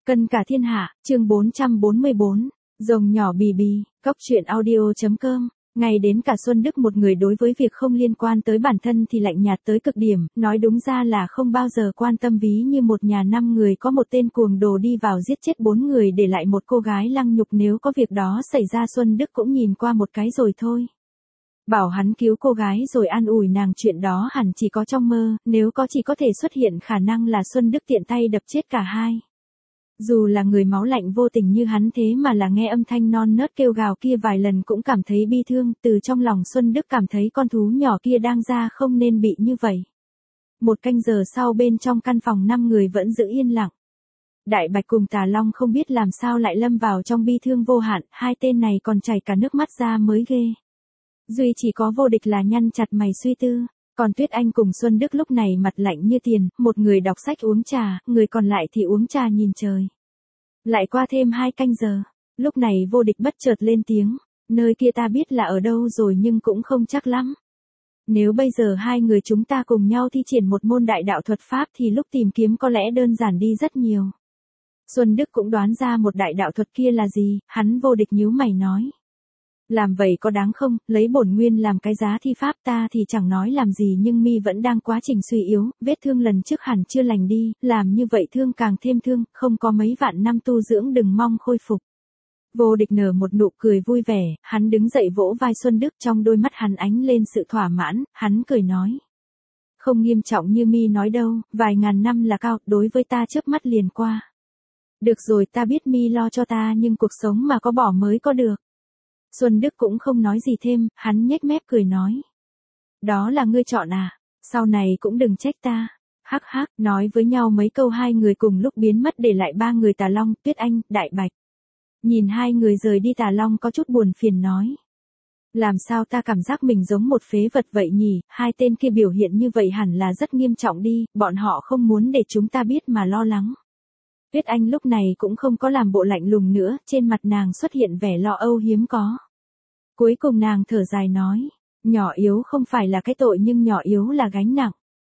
Cân cả thiên hạ, chương 444, rồng nhỏ bì bì, cóc truyện audio.com. Ngày đến cả Xuân Đức một người đối với việc không liên quan tới bản thân thì lạnh nhạt tới cực điểm, nói đúng ra là không bao giờ quan tâm, ví như một nhà 5 người có một tên cuồng đồ đi vào giết chết 4 người để lại một cô gái lăng nhục, nếu có việc đó xảy ra Xuân Đức cũng nhìn qua một cái rồi thôi. Bảo hắn cứu cô gái rồi an ủi nàng, chuyện đó hẳn chỉ có trong mơ, nếu có chỉ có thể xuất hiện khả năng là Xuân Đức tiện tay đập chết cả hai. Dù là người máu lạnh vô tình như hắn thế mà là nghe âm thanh non nớt kêu gào kia vài lần cũng cảm thấy bi thương, từ trong lòng Xuân Đức cảm thấy con thú nhỏ kia đang ra không nên bị như vậy. Một canh giờ sau, bên trong căn phòng 5 người vẫn giữ yên lặng. Đại Bạch cùng Tà Long không biết làm sao lại lâm vào trong bi thương vô hạn, hai tên này còn chảy cả nước mắt ra mới ghê. Duy chỉ có Vô Địch là nhăn chặt mày suy tư. Còn Tuyết Anh cùng Xuân Đức lúc này mặt lạnh như tiền, một người đọc sách uống trà, người còn lại thì uống trà nhìn trời. Lại qua thêm 2 canh giờ, lúc này Vô Địch bất chợt lên tiếng, nơi kia ta biết là ở đâu rồi nhưng cũng không chắc lắm. Nếu bây giờ hai người chúng ta cùng nhau thi triển một môn đại đạo thuật pháp thì lúc tìm kiếm có lẽ đơn giản đi rất nhiều. Xuân Đức cũng đoán ra một đại đạo thuật kia là gì, hắn Vô Địch nhíu mày nói. Làm vậy có đáng không, lấy bổn nguyên làm cái giá thi pháp, ta thì chẳng nói làm gì nhưng mi vẫn đang quá trình suy yếu, vết thương lần trước hẳn chưa lành đi, làm như vậy thương càng thêm thương, không có mấy vạn năm tu dưỡng đừng mong khôi phục. Vô Địch nở một nụ cười vui vẻ, hắn đứng dậy vỗ vai Xuân Đức, trong đôi mắt hắn ánh lên sự thỏa mãn, hắn cười nói. Không nghiêm trọng như mi nói đâu, vài ngàn năm là cao, đối với ta chớp mắt liền qua. Được rồi, ta biết mi lo cho ta nhưng cuộc sống mà có bỏ mới có được. Xuân Đức cũng không nói gì thêm, hắn nhếch mép cười nói. Đó là ngươi chọn à, sau này cũng đừng trách ta. Hắc hắc, nói với nhau mấy câu hai người cùng lúc biến mất để lại 3 người Tà Long, Tuyết Anh, Đại Bạch. Nhìn hai người rời đi, Tà Long có chút buồn phiền nói. Làm sao ta cảm giác mình giống một phế vật vậy nhỉ, hai tên kia biểu hiện như vậy hẳn là rất nghiêm trọng đi, bọn họ không muốn để chúng ta biết mà lo lắng. Tuyết Anh lúc này cũng không có làm bộ lạnh lùng nữa, trên mặt nàng xuất hiện vẻ lo âu hiếm có. Cuối cùng nàng thở dài nói, nhỏ yếu không phải là cái tội nhưng nhỏ yếu là gánh nặng.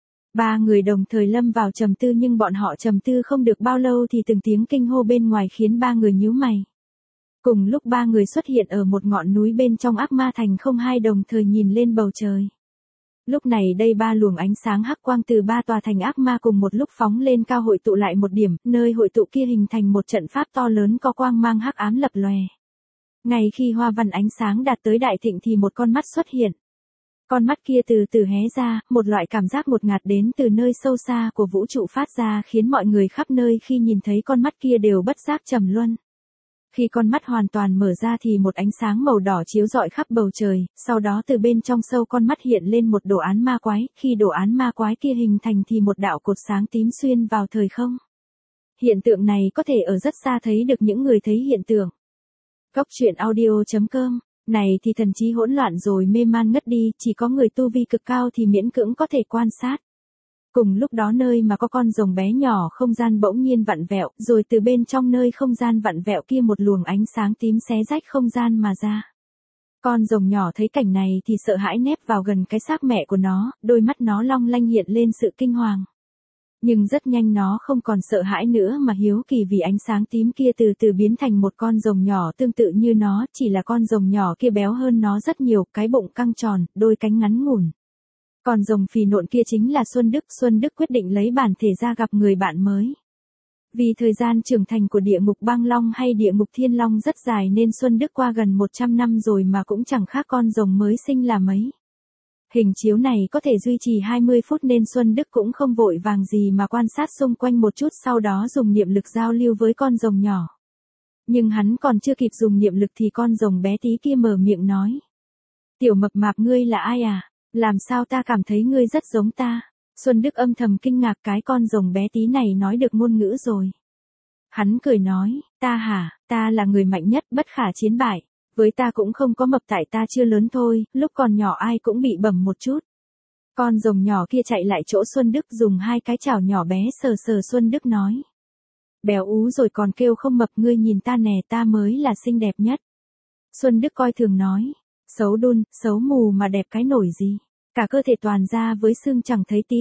3 người đồng thời lâm vào trầm tư, nhưng bọn họ trầm tư không được bao lâu thì từng tiếng kinh hô bên ngoài khiến 3 người nhíu mày. Cùng lúc 3 người xuất hiện ở một ngọn núi bên trong Ác Ma Thành, không hai đồng thời nhìn lên bầu trời. Lúc này đây 3 luồng ánh sáng hắc quang từ 3 tòa thành ác ma cùng một lúc phóng lên cao, hội tụ lại một điểm, nơi hội tụ kia hình thành một trận pháp to lớn có quang mang hắc ám lập lòe. Ngay khi hoa văn ánh sáng đạt tới đại thịnh thì một con mắt xuất hiện. Con mắt kia từ từ hé ra, một loại cảm giác ngột ngạt đến từ nơi sâu xa của vũ trụ phát ra khiến mọi người khắp nơi khi nhìn thấy con mắt kia đều bất giác trầm luân. Khi con mắt hoàn toàn mở ra thì một ánh sáng màu đỏ chiếu rọi khắp bầu trời, sau đó từ bên trong sâu con mắt hiện lên một đồ án ma quái, khi đồ án ma quái kia hình thành thì một đạo cột sáng tím xuyên vào thời không. Hiện tượng này có thể ở rất xa thấy được những người thấy hiện tượng. Cóc truyện audio.com, này thì thần trí hỗn loạn rồi mê man ngất đi, chỉ có người tu vi cực cao thì miễn cưỡng có thể quan sát. Cùng lúc đó nơi mà có con rồng bé nhỏ, không gian bỗng nhiên vặn vẹo, rồi từ bên trong nơi không gian vặn vẹo kia một luồng ánh sáng tím xé rách không gian mà ra. Con rồng nhỏ thấy cảnh này thì sợ hãi nép vào gần cái xác mẹ của nó, đôi mắt nó long lanh hiện lên sự kinh hoàng. Nhưng rất nhanh nó không còn sợ hãi nữa mà hiếu kỳ, vì ánh sáng tím kia từ từ biến thành một con rồng nhỏ tương tự như nó, chỉ là con rồng nhỏ kia béo hơn nó rất nhiều, cái bụng căng tròn, đôi cánh ngắn ngủn. Còn rồng phì nộn kia chính là Xuân Đức quyết định lấy bản thể ra gặp người bạn mới. Vì thời gian trưởng thành của địa ngục băng long hay địa ngục thiên long rất dài nên Xuân Đức qua gần 100 năm rồi mà cũng chẳng khác con rồng mới sinh là mấy. Hình chiếu này có thể duy trì 20 phút nên Xuân Đức cũng không vội vàng gì mà quan sát xung quanh một chút, sau đó dùng niệm lực giao lưu với con rồng nhỏ. Nhưng hắn còn chưa kịp dùng niệm lực thì con rồng bé tí kia mở miệng nói. Tiểu mập mạp, ngươi là ai à? Làm sao ta cảm thấy ngươi rất giống ta? Xuân Đức âm thầm kinh ngạc, cái con rồng bé tí này nói được ngôn ngữ rồi. Hắn cười nói, ta hả, ta là người mạnh nhất, bất khả chiến bại. Với ta cũng không có mập, tại ta chưa lớn thôi, lúc còn nhỏ ai cũng bị bẩm một chút. Con rồng nhỏ kia chạy lại chỗ Xuân Đức, dùng 2 cái chảo nhỏ bé sờ sờ Xuân Đức nói. Béo ú rồi còn kêu không mập, ngươi nhìn ta nè, ta mới là xinh đẹp nhất. Xuân Đức coi thường nói. Xấu đun, xấu mù mà đẹp cái nổi gì. Cả cơ thể toàn ra với xương chẳng thấy tí thịt.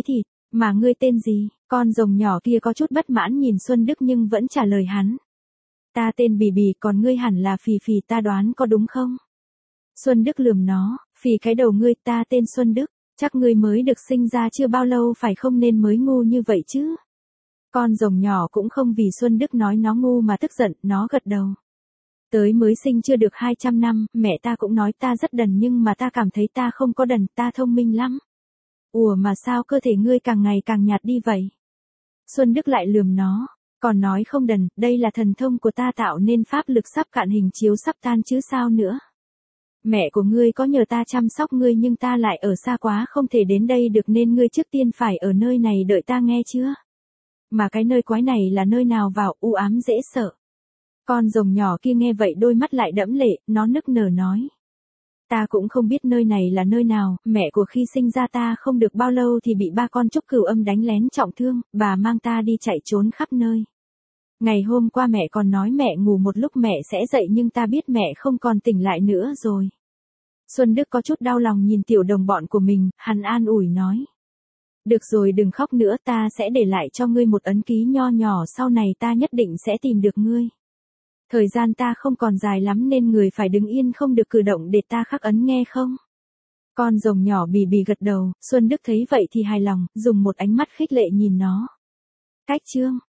Mà ngươi tên gì? Con rồng nhỏ kia có chút bất mãn nhìn Xuân Đức nhưng vẫn trả lời hắn. Ta tên Bì Bì, còn ngươi hẳn là Phì Phì, ta đoán có đúng không? Xuân Đức lườm nó, phì cái đầu ngươi, ta tên Xuân Đức, chắc ngươi mới được sinh ra chưa bao lâu phải không nên mới ngu như vậy chứ? Con rồng nhỏ cũng không vì Xuân Đức nói nó ngu mà tức giận, nó gật đầu. Tới mới sinh chưa được 200 năm, mẹ ta cũng nói ta rất đần nhưng mà ta cảm thấy ta không có đần, ta thông minh lắm. Ủa mà sao cơ thể ngươi càng ngày càng nhạt đi vậy? Xuân Đức lại lườm nó, còn nói không đần, đây là thần thông của ta tạo nên pháp lực sắp cạn hình chiếu sắp tan chứ sao nữa. Mẹ của ngươi có nhờ ta chăm sóc ngươi nhưng ta lại ở xa quá không thể đến đây được nên ngươi trước tiên phải ở nơi này đợi ta nghe chưa? Mà cái nơi quái này là nơi nào vào, u ám dễ sợ. Con rồng nhỏ kia nghe vậy đôi mắt lại đẫm lệ, nó nức nở nói. Ta cũng không biết nơi này là nơi nào, mẹ của khi sinh ra ta không được bao lâu thì bị ba con trúc cửu âm đánh lén trọng thương, bà mang ta đi chạy trốn khắp nơi. Ngày hôm qua mẹ còn nói mẹ ngủ một lúc mẹ sẽ dậy nhưng ta biết mẹ không còn tỉnh lại nữa rồi. Xuân Đức có chút đau lòng nhìn tiểu đồng bọn của mình, hắn an ủi nói. Được rồi đừng khóc nữa, ta sẽ để lại cho ngươi một ấn ký nho nhỏ, sau này ta nhất định sẽ tìm được ngươi. Thời gian ta không còn dài lắm nên người phải đứng yên không được cử động để ta khắc ấn nghe không? Con rồng nhỏ Bì Bì gật đầu, Xuân Đức thấy vậy thì hài lòng, dùng một ánh mắt khích lệ nhìn nó. Cách chương